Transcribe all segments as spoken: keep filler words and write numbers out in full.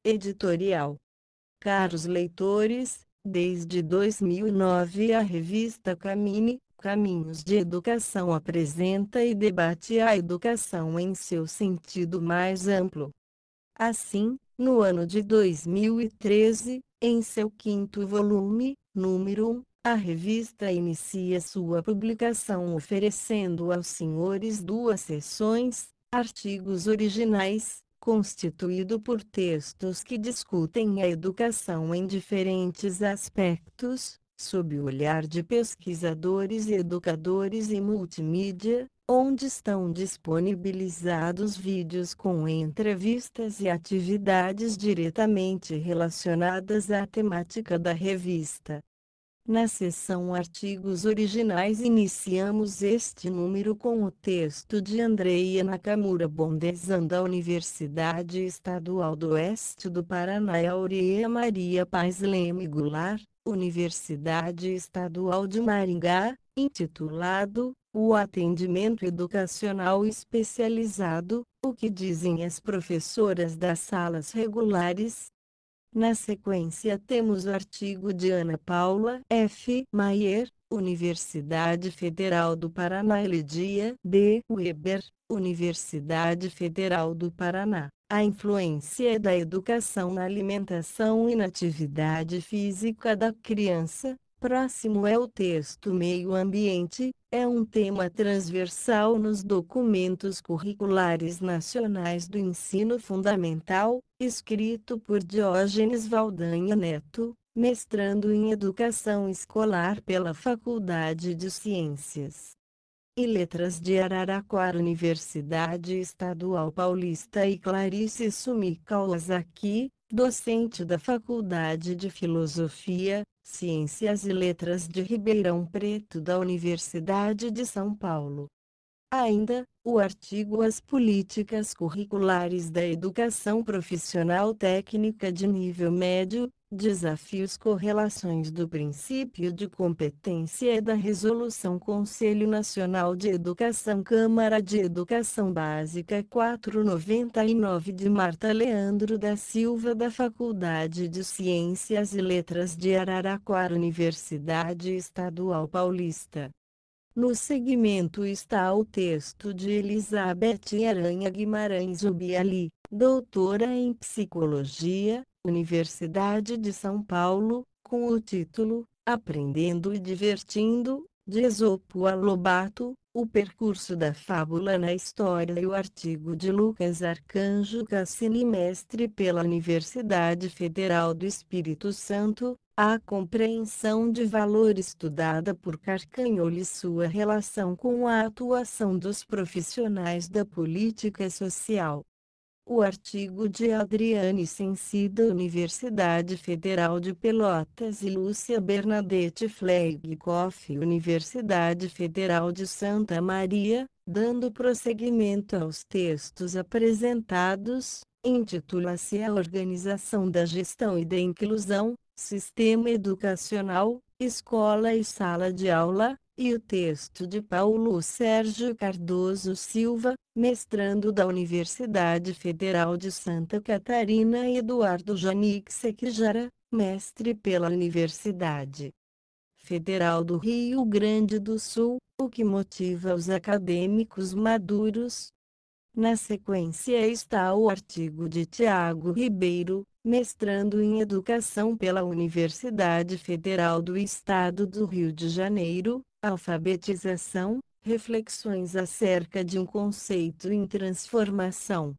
Editorial. Caros leitores, desde dois mil e nove a revista Camine, Caminhos de Educação apresenta e debate a educação em seu sentido mais amplo. Assim, no ano de dois mil e treze, em seu quinto volume, número um, a revista inicia sua publicação oferecendo aos senhores duas seções, artigos originais, constituído por textos que discutem a educação em diferentes aspectos, sob o olhar de pesquisadores e educadores e multimídia, onde estão disponibilizados vídeos com entrevistas e atividades diretamente relacionadas à temática da revista. Na seção Artigos Originais iniciamos este número com o texto de Andreia Nakamura Bondezan da Universidade Estadual do Oeste do Paraná e Aurea Maria Paz Leme Goulart, Universidade Estadual de Maringá, intitulado O Atendimento Educacional Especializado, o que dizem as professoras das salas regulares. Na sequência temos o artigo de Ana Paula F. Maier, Universidade Federal do Paraná e Lidia D. Weber, Universidade Federal do Paraná. A influência da educação na alimentação e na atividade física da criança. Próximo é o texto Meio Ambiente, é um tema transversal nos documentos curriculares nacionais do ensino fundamental, escrito por Diógenes Valdanha Neto, mestrando em Educação Escolar pela Faculdade de Ciências e Letras de Araraquara Universidade Estadual Paulista e Clarice Sumi Kawasaki, docente da Faculdade de Filosofia, Ciências e Letras de Ribeirão Preto da Universidade de São Paulo. Ainda, o artigo As Políticas Curriculares da Educação Profissional Técnica de Nível Médio, Desafios Correlações do Princípio de Competência e da Resolução Conselho Nacional de Educação Câmara de Educação Básica quatrocentos e noventa e nove de Marta Leandro da Silva da Faculdade de Ciências e Letras de Araraquara Universidade Estadual Paulista. No segmento está o texto de Elizabeth Aranha Guimarães Ubiali, doutora em Psicologia, Universidade de São Paulo, com o título Aprendendo e Divertindo, de Esopo a Lobato, o percurso da fábula na história e o artigo de Lucas Arcanjo Cassini mestre pela Universidade Federal do Espírito Santo, a compreensão de valor estudada por Carcagnoli e sua relação com a atuação dos profissionais da política social. O artigo de Adriane Sensi da Universidade Federal de Pelotas e Lúcia Bernadette Fleigkoff Universidade Federal de Santa Maria, dando prosseguimento aos textos apresentados, intitula-se A Organização da Gestão e da Inclusão, Sistema Educacional, Escola e Sala de Aula, e o texto de Paulo Sérgio Cardoso Silva, mestrando da Universidade Federal de Santa Catarina e Eduardo Janik Sekijara, mestre pela Universidade Federal do Rio Grande do Sul, o que motiva os acadêmicos maduros. Na sequência está o artigo de Tiago Ribeiro, mestrando em Educação pela Universidade Federal do Estado do Rio de Janeiro, Alfabetização, reflexões acerca de um conceito em transformação.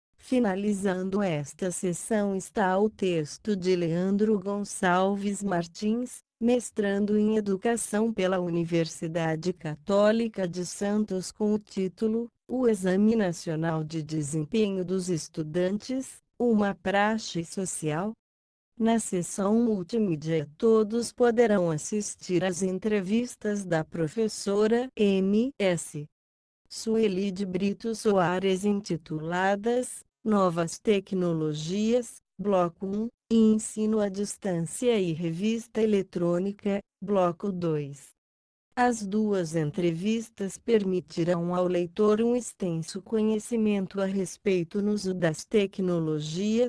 Finalizando esta sessão está o texto de Leandro Gonçalves Martins, mestrando em Educação pela Universidade Católica de Santos com o título O Exame Nacional de Desempenho dos Estudantes, uma praxe social. Na sessão multimídia todos poderão assistir às entrevistas da professora M S Sueli de Brito Soares intituladas Novas Tecnologias, Bloco um, e Ensino à Distância e Revista Eletrônica, Bloco dois. As duas entrevistas permitirão ao leitor um extenso conhecimento a respeito no uso das tecnologias,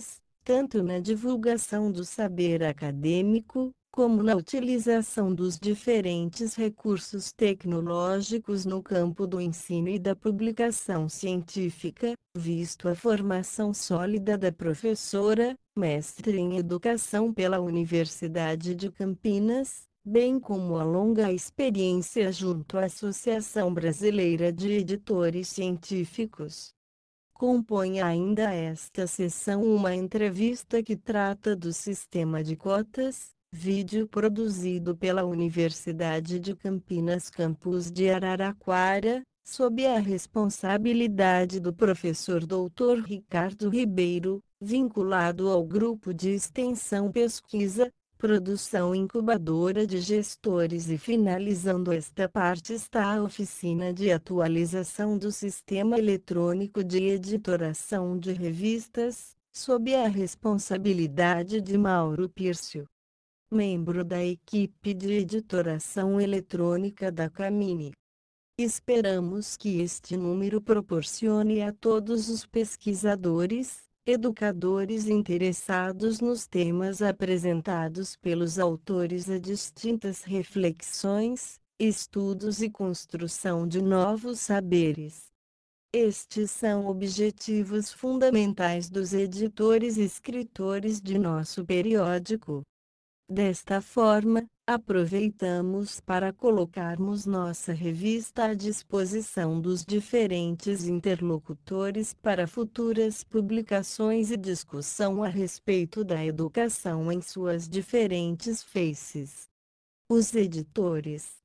tanto na divulgação do saber acadêmico, como na utilização dos diferentes recursos tecnológicos no campo do ensino e da publicação científica, visto a formação sólida da professora, mestre em educação pela Universidade de Campinas, bem como a longa experiência junto à Associação Brasileira de Editores Científicos. Compõe ainda esta sessão uma entrevista que trata do sistema de cotas, vídeo produzido pela Universidade de Campinas Campus de Araraquara, sob a responsabilidade do professor doutor Ricardo Ribeiro, vinculado ao Grupo de Extensão Pesquisa, Produção Incubadora de Gestores, e finalizando esta parte está a oficina de atualização do Sistema Eletrônico de Editoração de Revistas, sob a responsabilidade de Mauro Pírcio, membro da equipe de editoração eletrônica da Camini. Esperamos que este número proporcione a todos os pesquisadores, educadores interessados nos temas apresentados pelos autores a distintas reflexões, estudos e construção de novos saberes. Estes são objetivos fundamentais dos editores e escritores de nosso periódico. Desta forma, aproveitamos para colocarmos nossa revista à disposição dos diferentes interlocutores para futuras publicações e discussão a respeito da educação em suas diferentes faces. Os editores